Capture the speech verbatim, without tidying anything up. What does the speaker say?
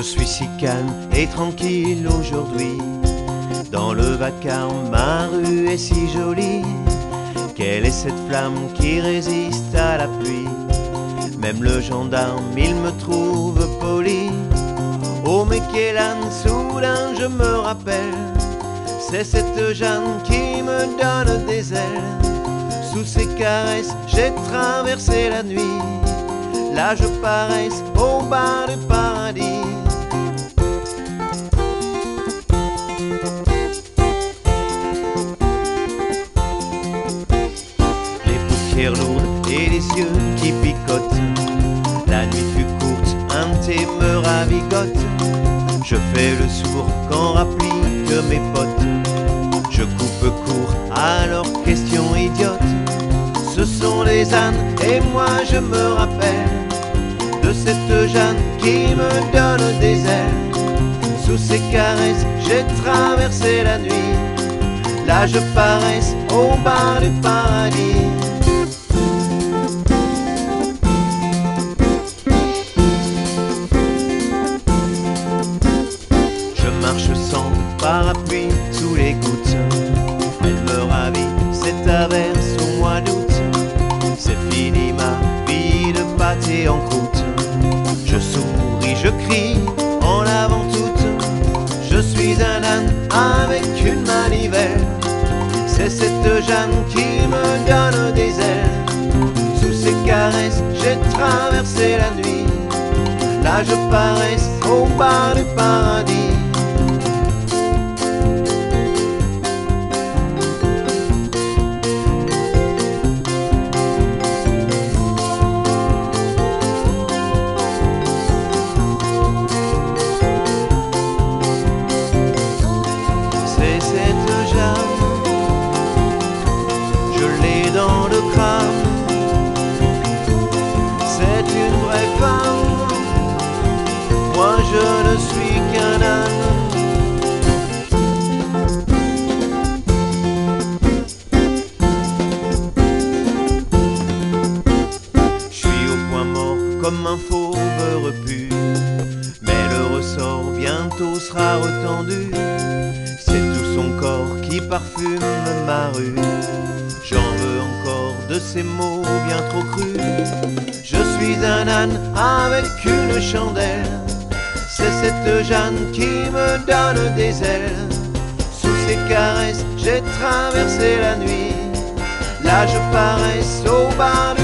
suis si calme et tranquille aujourd'hui. Dans le vacarme, ma rue est si jolie. Quelle est cette flamme qui résiste à la pluie? Même le gendarme, il me trouve poli. Oh mais quelle âne, soudain je me rappelle, c'est cette Jeanne qui me donne des ailes. Sous ses caresses, j'ai traversé la nuit. Là je paraisse au bar du paradis. Les paupières lourdes et les yeux qui picotent. La nuit fut courte, un thé me ravigote. Je fais le sourd quand rappliquent mes potes. Je coupe court à leurs questions idiotes. Ce sont les ânes et moi je me rappelle de cette Jeanne qui me donne des ailes. Sous ses caresses, j'ai traversé la nuit. Là je paraisse au bar du paradis. Je marche sans parapluie sous les gouttes. Elle me ravit, cette averse au mois d'août. C'est fini ma vie de pâté en croûte. Je souris, je crie en lavant toute. Je suis un âne avec une manivelle. C'est cette Jeanne qui me donne des ailes. Sous ses caresses, j'ai traversé la nuit. Là je paraisse au bar du paradis. C'est cette Jeanne, je l'ai dans le crâne. C'est une vraie femme, moi je ne suis qu'un âne. Je suis au point mort comme un fauve repu, mais le ressort bientôt sera retendu. C'est tout son corps qui parfume ma rue. J'en veux encore de ces mots bien trop crus. Je suis un âne avec une chandelle. C'est cette Jeanne qui me donne des ailes. Sous ses caresses, j'ai traversé la nuit. Là je paraisse au bar